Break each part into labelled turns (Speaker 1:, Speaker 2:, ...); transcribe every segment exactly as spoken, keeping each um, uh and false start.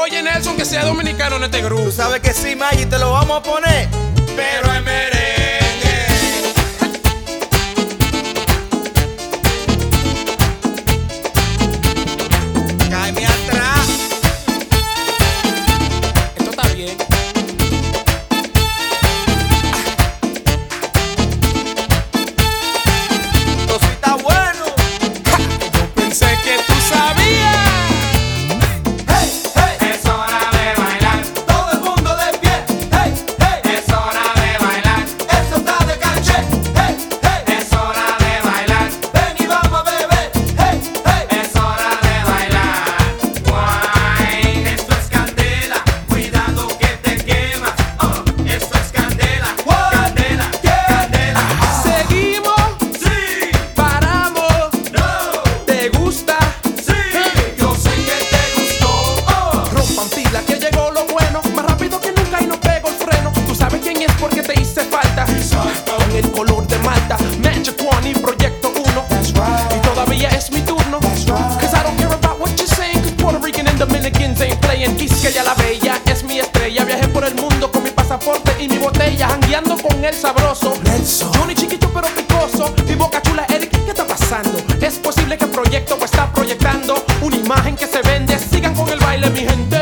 Speaker 1: Oye, Nelson, que sea dominicano en este grupo.
Speaker 2: Tú sabes que sí, Maggi, te lo vamos a poner,
Speaker 1: pero en merengue.
Speaker 2: Cáeme atrás.
Speaker 1: Esto está bien.
Speaker 2: Esto sí está bueno.
Speaker 1: Ja, yo pensé que tú sabías.
Speaker 2: Hey, hey.
Speaker 3: Es hora de bailar,
Speaker 2: Todo el mundo de pie. Hey, hey.
Speaker 3: es hora de bailar,
Speaker 2: Eso está de caché. Hey, hey.
Speaker 3: es hora de bailar,
Speaker 2: Ven y vamos a beber. Hey, hey.
Speaker 3: es hora de bailar. Wine, esto es candela, cuidado que te quemas. Oh, esto es candela,
Speaker 2: What?
Speaker 3: candela,
Speaker 2: Yeah.
Speaker 3: candela.
Speaker 1: Seguimos,
Speaker 3: Sí,
Speaker 1: paramos.
Speaker 3: no,
Speaker 1: ¿Te gusta?
Speaker 3: sí, yo sé que te gustó. Oh,
Speaker 1: Rompan pila que llegó lo bueno. Más rápido que nunca y no pego el freno. Tú sabes quién es porque te hice falta. Con el color de Malta, Magic One y Proyecto uno. Y todavía es mi turno. Cause I don't care about what you're saying. Cause Puerto Rican and Dominicans ain't playing. Quisque ya la bella es mi estrella. Viajé por el mundo con mi pasaporte y mi botella. Jangueando con el sabroso
Speaker 2: Nelson.
Speaker 1: Johnny chiquito pero picoso. Y Boca Chula, Eric, ¿qué está pasando? Es posible que el proyecto está proyectando una imagen que se vende. Sigan con el baile, mi gente.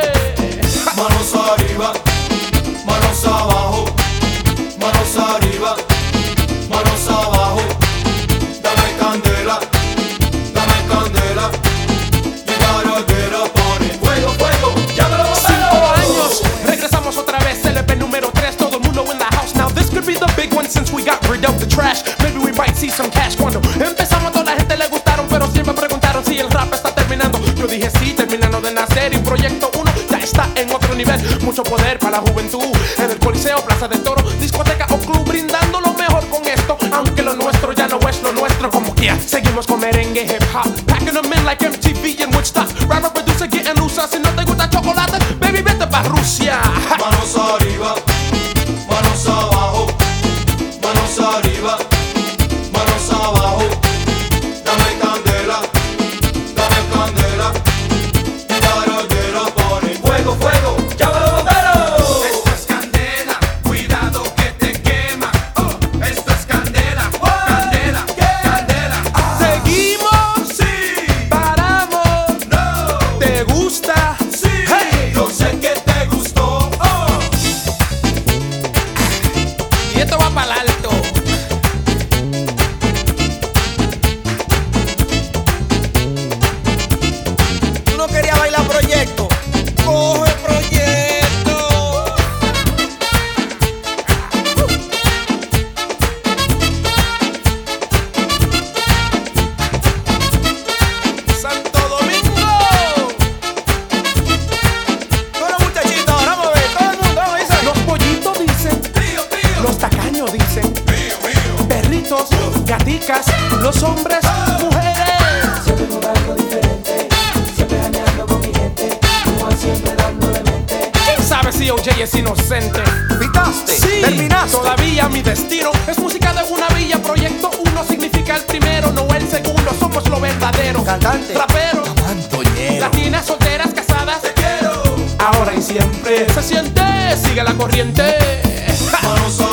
Speaker 2: Manos arriba, manos abajo, manos arriba, manos abajo. Dame candela, dame candela. You gotta get up on it. Fuego, fuego, llámalo
Speaker 1: Cinco
Speaker 2: bombero.
Speaker 1: años, regresamos otra vez, L P número tres, todo el mundo in the house. Now this could be the big one since we got rid of the trash. Maybe we might see some cash. Cuando empezamos a toda la gente le gustaron, pero siempre preguntaron si el rap está terminando. Yo dije sí, terminando de nacer y Proyecto uno ya está en otro nivel. Mucho poder para la juventud, en el Coliseo, Plaza de Toro, discoteca o club, brindando lo mejor con esto. Aunque lo nuestro ya no es lo nuestro, como quiera. Seguimos con merengue, hip hop, packing them in like M T V and Woodstock. Rapper, producer, getting loose. Si no te gusta chocolate, baby, vete pa' Rusia.
Speaker 2: Manos arriba, manos abajo, manos arriba, manos abajo. Dame candela, dame candela. You gotta get up on it. Fuego, fuego, llámalo bombero.
Speaker 3: esto es candela, cuidado que te quema. Oh, esto es candela, candela, candela.
Speaker 1: Seguimos,
Speaker 3: Sí,
Speaker 1: paramos,
Speaker 3: no,
Speaker 1: ¿te gusta?
Speaker 3: sí,
Speaker 1: Hey.
Speaker 2: Yo sé que te gustó.
Speaker 3: oh.
Speaker 1: Y esto va para el alto.
Speaker 2: Tú no querías bailar proyecto. Coge proyecto.
Speaker 1: Santo Domingo.
Speaker 2: Bueno, muchachito, ahora vamos a ver. Todo el mundo, vamos a ver.
Speaker 1: Los pollitos dicen,
Speaker 3: Pío, pío,
Speaker 1: los tacaños dicen,
Speaker 3: pío, pío.
Speaker 1: perritos, gaticas, los hombres, mujeres.
Speaker 4: Siempre con algo diferente, siempre janeando con mi gente, igual siempre dándole mente.
Speaker 1: ¿Quién sabe si O J es inocente?
Speaker 2: ¿Picaste?
Speaker 1: Sí,
Speaker 2: ¿Terminaste?
Speaker 1: todavía mi destino es música de una villa. Proyecto uno significa el primero, no el segundo. Somos lo verdadero.
Speaker 2: Cantante.
Speaker 1: Rapero,
Speaker 2: Antoñero.
Speaker 1: latinas, solteras, casadas.
Speaker 3: Te quiero.
Speaker 1: Ahora y siempre se siente, sigue la corriente.
Speaker 2: Manos